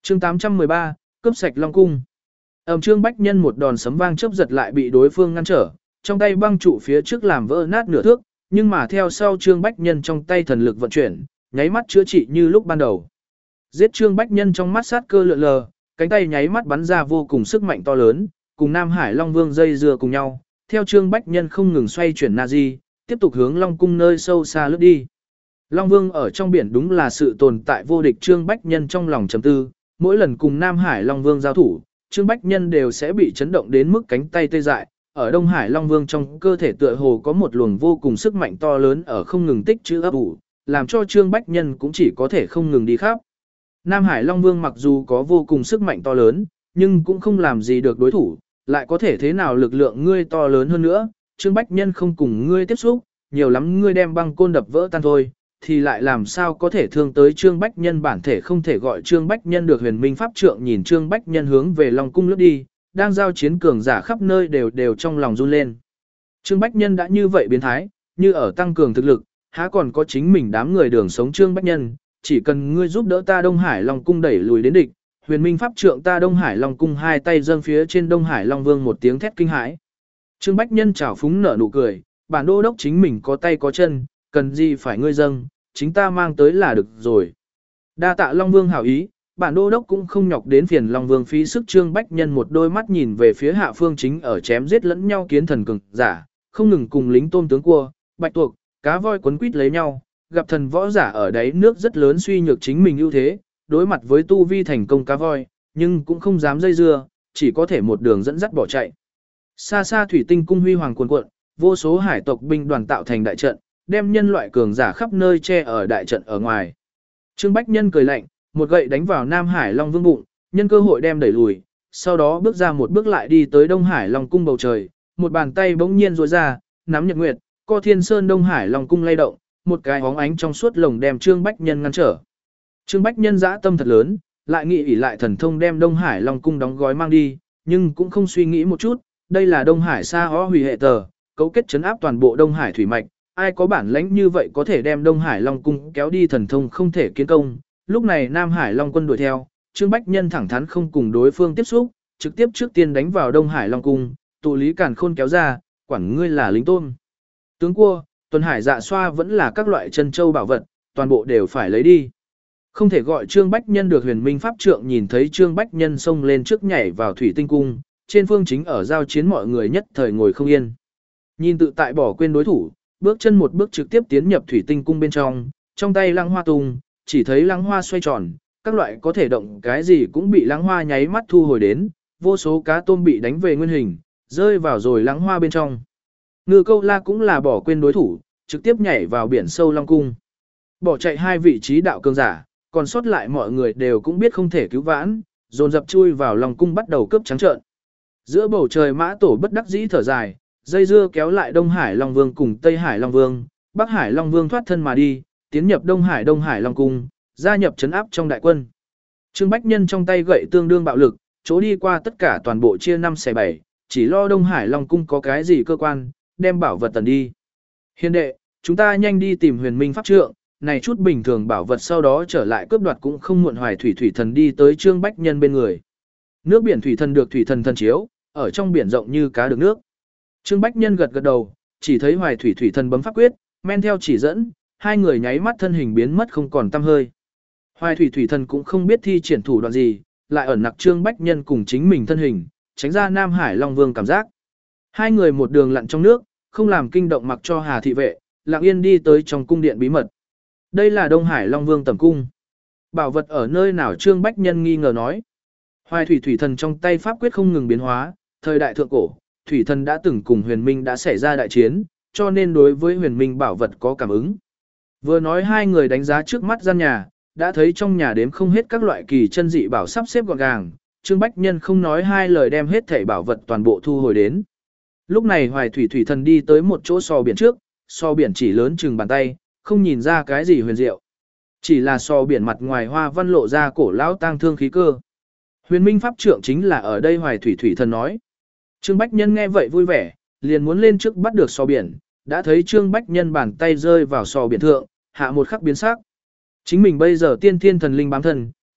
Chương 813, cướp sạch Long cung. Trương Bách Nhân một đòn sấm vang chớp giật lại bị đối phương ngăn trở, trong tay băng trụ phía trước làm vỡ nát nửa thước, nhưng mà theo sau Trương Bách Nhân trong tay thần lực vận chuyển, nháy mắt chữa trị như lúc ban đầu. Giết Trương Bách Nhân trong mắt sát cơ lượn lờ, cánh tay nháy mắt bắn ra vô cùng sức mạnh to lớn, cùng Nam Hải Long Vương dây dưa cùng nhau, theo Trương Bách Nhân không ngừng xoay chuyển Nazi, tiếp tục hướng Long cung nơi sâu xa lướt đi. Long Vương ở trong biển đúng là sự tồn tại vô địch. Trương Bách Nhân trong lòng trầm tư, mỗi lần cùng Nam Hải Long Vương giao thủ, Trương Bách Nhân đều sẽ bị chấn động đến mức cánh tay tê dại. Ở Đông Hải Long Vương trong cơ thể tựa hồ có một luồng vô cùng sức mạnh to lớn ở không ngừng tích trữ ấp ủ, làm cho Trương Bách Nhân cũng chỉ có thể không ngừng đi khắp. Nam Hải Long Vương mặc dù có vô cùng sức mạnh to lớn, nhưng cũng không làm gì được đối thủ, lại có thể thế nào lực lượng ngươi to lớn hơn nữa, Trương Bách Nhân không cùng ngươi tiếp xúc, nhiều lắm ngươi đem băng côn đập vỡ tan thôi, thì lại làm sao có thể thương tới Trương Bách Nhân. Bản thể không thể gọi Trương Bách Nhân được huyền minh pháp trượng. Nhìn Trương Bách Nhân hướng về Long cung lướt đi, đang giao chiến cường giả khắp nơi đều trong lòng run lên. Trương Bách Nhân đã như vậy biến thái, như ở tăng cường thực lực, há còn có chính mình đám người đường sống. Trương Bách Nhân, chỉ cần ngươi giúp đỡ ta Đông Hải Long cung đẩy lùi đến địch, huyền minh pháp trượng ta Đông Hải Long cung. Hai tay dâng phía trên Đông Hải Long Vương một tiếng thét kinh hãi. Trương Bách Nhân trào phúng nở nụ cười, bản đô đốc chính mình có tay có chân, cần gì phải ngươi dâng, chính ta mang tới là được rồi. Đa tạ Long Vương hảo ý, bản đô đốc cũng không nhọc đến phiền Long Vương phí sức. Trương Bách Nhân một đôi mắt nhìn về phía hạ phương chính ở chém giết lẫn nhau kiến thần cường giả, không ngừng cùng lính tôm tướng cua, bạch tuộc, cá voi quấn quýt lấy nhau, gặp thần võ giả ở đáy nước rất lớn suy nhược chính mình ưu thế, đối mặt với tu vi thành công cá voi, nhưng cũng không dám dây dưa, chỉ có thể một đường dẫn dắt bỏ chạy. Xa xa thủy tinh cung huy hoàng cuồn cuộn, vô số hải tộc binh đoàn tạo thành đại trận, đem nhân loại cường giả khắp nơi che ở đại trận ở ngoài. Trương Bách Nhân cười lạnh, một gậy đánh vào Nam Hải Long Vương bụng, nhân cơ hội đem đẩy lùi, sau đó bước ra một bước lại đi tới Đông Hải Long cung bầu trời, một bàn tay bỗng nhiên duỗi ra, nắm nhật nguyệt, co thiên sơn Đông Hải Long cung lay động, một cái óng ánh trong suốt lồng đem Trương Bách Nhân ngăn trở. Trương Bách Nhân dã tâm thật lớn, lại nghĩ ỷ lại thần thông đem Đông Hải Long cung đóng gói mang đi, nhưng cũng không suy nghĩ một chút, đây là Đông Hải Sa Ho hủy hệ tờ, cấu kết trấn áp toàn bộ Đông Hải thủy mạch, ai có bản lãnh như vậy có thể đem Đông Hải Long cung kéo đi, thần thông không thể kiến công. Lúc này Nam Hải Long quân đuổi theo, Trương Bách Nhân thẳng thắn không cùng đối phương tiếp xúc, trực tiếp trước tiên đánh vào Đông Hải Long cung, tụ lý càn khôn kéo ra, quản ngươi là lính tôm, tướng cua, tuần hải dạ xoa vẫn là các loại chân châu bảo vật, toàn bộ đều phải lấy đi. Không thể gọi Trương Bách Nhân được huyền minh pháp trượng. Nhìn thấy Trương Bách Nhân xông lên trước nhảy vào thủy tinh cung, trên phương chính ở giao chiến mọi người nhất thời ngồi không yên. Nhìn tự tại bỏ quên đối thủ, bước chân một bước trực tiếp tiến nhập thủy tinh cung bên trong tay lăng hoa tung, chỉ thấy lăng hoa xoay tròn, các loại có thể động cái gì cũng bị lăng hoa nháy mắt thu hồi đến, vô số cá tôm bị đánh về nguyên hình, rơi vào rồi lăng hoa bên trong. Ngư Câu La cũng là bỏ quên đối thủ, trực tiếp nhảy vào biển sâu Long cung. Bỏ chạy hai vị trí đạo cường giả, còn sót lại mọi người đều cũng biết không thể cứu vãn, dồn dập chui vào Long cung bắt đầu cướp trắng trợn. Giữa bầu trời Mã Tổ bất đắc dĩ thở dài, dây dưa kéo lại Đông Hải Long Vương cùng Tây Hải Long Vương, Bắc Hải Long Vương thoát thân mà đi, tiến nhập Đông Hải Long cung, gia nhập trấn áp trong đại quân. Trương Bách Nhân trong tay gậy tương đương bạo lực, chỗ đi qua tất cả toàn bộ chia 5 xẻ 7, chỉ lo Đông Hải Long cung có cái gì cơ quan, đem bảo vật tần đi. Hiền đệ, chúng ta nhanh đi tìm huyền minh pháp trượng, này chút bình thường bảo vật sau đó trở lại cướp đoạt cũng không muộn. Hoài thủy thần đi tới Trương Bách Nhân bên người. Nước biển thủy thần được thủy thần thần chiếu, ở trong biển rộng như cá được nước. Trương Bách Nhân gật gật đầu, chỉ thấy Hoài thủy thần bấm pháp quyết, men theo chỉ dẫn, hai người nháy mắt thân hình biến mất không còn tăm hơi. Hoài thủy thần cũng không biết thi triển thủ đoạn gì, lại ẩn nặc Trương Bách Nhân cùng chính mình thân hình, tránh ra Nam Hải Long Vương cảm giác. Hai người một đường lặn trong nước, không làm kinh động mặc cho Hà thị vệ, lặng yên đi tới trong cung điện bí mật. Đây là Đông Hải Long Vương tẩm cung. Bảo vật ở nơi nào? Trương Bách Nhân nghi ngờ nói. Hoài thủy thần trong tay pháp quyết không ngừng biến hóa, thời đại thượng cổ, thủy thần đã từng cùng huyền minh đã xảy ra đại chiến, cho nên đối với huyền minh bảo vật có cảm ứng. Vừa nói hai người đánh giá trước mắt gian nhà, đã thấy trong nhà đếm không hết các loại kỳ chân dị bảo sắp xếp gọn gàng. Trương Bách Nhân không nói hai lời đem hết thảy bảo vật toàn bộ thu hồi đến. Lúc này Hoài thủy thần đi tới một chỗ sò biển trước, sò biển chỉ lớn chừng bàn tay, không nhìn ra cái gì huyền diệu. Chỉ là sò biển mặt ngoài hoa văn lộ ra cổ lão tang thương khí cơ. Huyền minh pháp trượng chính là ở đây. Hoài thủy thần nói. Trương Bách Nhân nghe vậy vui vẻ, liền muốn lên trước bắt được sò biển, đã thấy Trương Bách Nhân bàn tay rơi vào sò biển thượng, hạ một khắc biến sắc. Chính mình bây giờ tiên thiên thần linh bám thân,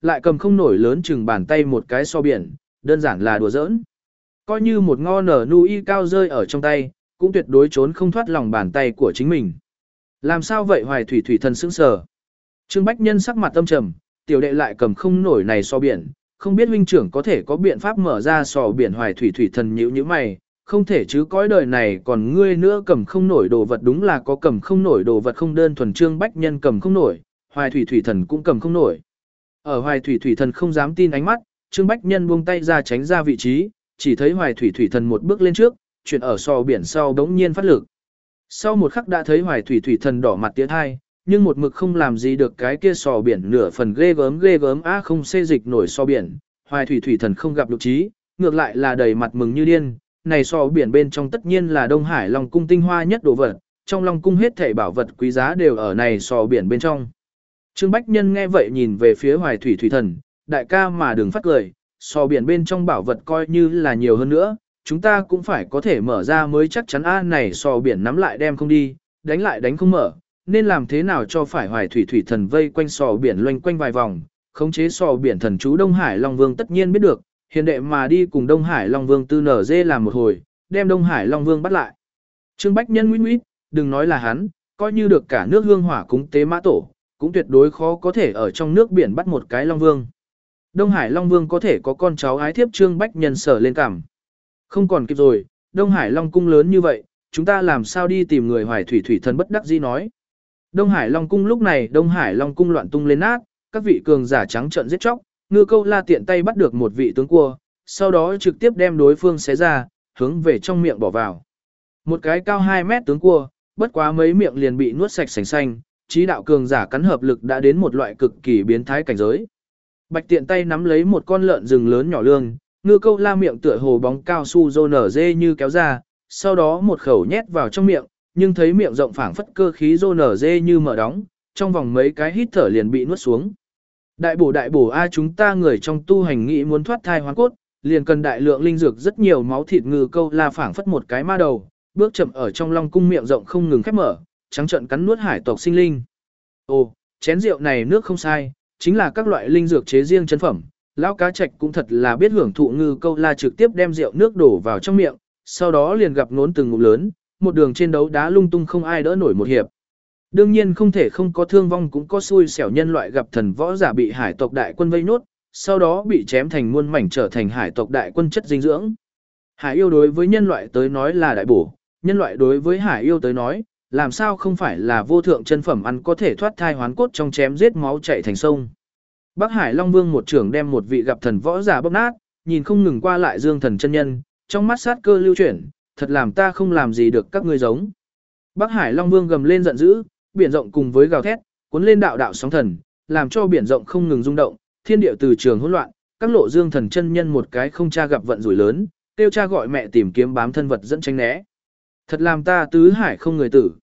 lại cầm không nổi lớn chừng bàn tay một cái so biển, đơn giản là đùa giỡn. Coi như một ngo nở nui cao rơi ở trong tay, cũng tuyệt đối trốn không thoát lòng bàn tay của chính mình. Làm sao vậy Hoài Thủy Thủy thần sững sờ. Trương Bách Nhân sắc mặt tâm trầm, tiểu đệ lại cầm không nổi này so biển, không biết huynh trưởng có thể có biện pháp mở ra sò biển. Hoài Thủy Thủy thần nhíu nhíu mày, không thể chứ, cõi đời này còn ngươi nữa cầm không nổi đồ vật, đúng là có cầm không nổi đồ vật, không đơn thuần Trương Bách Nhân cầm không nổi, Hoài Thủy Thủy thần cũng cầm không nổi. Ở Hoài Thủy Thủy thần không dám tin ánh mắt, Trương Bách Nhân buông tay ra tránh ra vị trí, chỉ thấy Hoài Thủy Thủy thần một bước lên trước, chuyển ở sò biển sau đống nhiên phát lực. Sau một khắc đã thấy Hoài Thủy Thủy thần đỏ mặt tiến hai, nhưng một mực không làm gì được cái kia sò biển nửa phần ghê gớm không xê dịch nổi sò biển. Hoài Thủy Thủy thần không gặp lục trí, ngược lại là đầy mặt mừng như điên. Này sò biển bên trong tất nhiên là Đông Hải Long cung tinh hoa nhất đồ vật, trong Long cung hết thảy bảo vật quý giá đều ở này sò biển bên trong. Trương Bách Nhân nghe vậy nhìn về phía Hoài Thủy Thủy thần, đại ca mà đừng phát cười, sò biển bên trong bảo vật coi như là nhiều hơn nữa, chúng ta cũng phải có thể mở ra mới chắc chắn. Này sò biển nắm lại đem không đi, đánh lại đánh không mở, nên làm thế nào cho phải. Hoài Thủy Thủy thần vây quanh sò biển loanh quanh vài vòng, khống chế sò biển thần chú Đông Hải Long Vương tất nhiên biết được, hiền đệ mà đi cùng Đông Hải Long Vương tư nở dê làm một hồi, đem Đông Hải Long Vương bắt lại. Trương Bách Nhân nguyết, đừng nói là hắn, coi như được cả nước hương hỏa cúng tế mã tổ, cũng tuyệt đối khó có thể ở trong nước biển bắt một cái Long Vương. Đông Hải Long Vương có thể có con cháu ái thiếp. Trương Bách Nhân sở lên cảm. Không còn kịp rồi, Đông Hải Long cung lớn như vậy, chúng ta làm sao đi tìm người. Hoài Thủy Thủy thần bất đắc dĩ nói. Đông Hải Long cung lúc này Đông Hải Long cung loạn tung lên nát, các vị cường giả trắng trợn giết chóc, Ngư Câu La tiện tay bắt được một vị tướng cua, sau đó trực tiếp đem đối phương xé ra, hướng về trong miệng bỏ vào. Một cái cao 2 mét tướng cua, bất quá mấy miệng liền bị nuốt sạch sành xanh, trí đạo cường giả cắn hợp lực đã đến một loại cực kỳ biến thái cảnh giới. Bạch tiện tay nắm lấy một con lợn rừng lớn nhỏ lương, Ngư Câu La miệng tựa hồ bóng cao su rô nở dê như kéo ra, sau đó một khẩu nhét vào trong miệng, nhưng thấy miệng rộng phảng phất cơ khí rô nở dê như mở đóng, trong vòng mấy cái hít thở liền bị nuốt xuống. Đại bổ a, chúng ta người trong tu hành nghĩ muốn thoát thai hoán cốt, liền cần đại lượng linh dược rất nhiều máu thịt. Ngư Câu La phảng phất một cái ma đầu, bước chậm ở trong Long cung miệng rộng không ngừng khép mở, trắng trợn cắn nuốt hải tộc sinh linh. Ồ, chén rượu này nước không sai, chính là các loại linh dược chế riêng chân phẩm. Lão cá trạch cũng thật là biết hưởng thụ. Ngư Câu La trực tiếp đem rượu nước đổ vào trong miệng, sau đó liền gặp nốn từng ngụm lớn, một đường trên đấu đá lung tung không ai đỡ nổi một hiệp. Đương nhiên không thể không có thương vong, cũng có xui xẻo nhân loại gặp thần võ giả bị hải tộc đại quân vây nốt, sau đó bị chém thành muôn mảnh trở thành hải tộc đại quân chất dinh dưỡng. Hải yêu đối với nhân loại tới nói là đại bổ, nhân loại đối với hải yêu tới nói, làm sao không phải là vô thượng chân phẩm ăn có thể thoát thai hoán cốt trong chém giết máu chảy thành sông. Bắc Hải Long Vương một trưởng đem một vị gặp thần võ giả bóp nát, nhìn không ngừng qua lại Dương Thần chân nhân, trong mắt sát cơ lưu chuyển, thật làm ta không làm gì được các ngươi giống. Bắc Hải Long Vương gầm lên giận dữ, biển rộng cùng với gào thét, cuốn lên đạo đạo sóng thần, làm cho biển rộng không ngừng rung động, thiên địa từ trường hỗn loạn, các lộ Dương Thần chân nhân một cái không cha gặp vận rủi lớn, kêu cha gọi mẹ tìm kiếm bám thân vật dẫn tránh né. Thật làm ta tứ hải không người tử.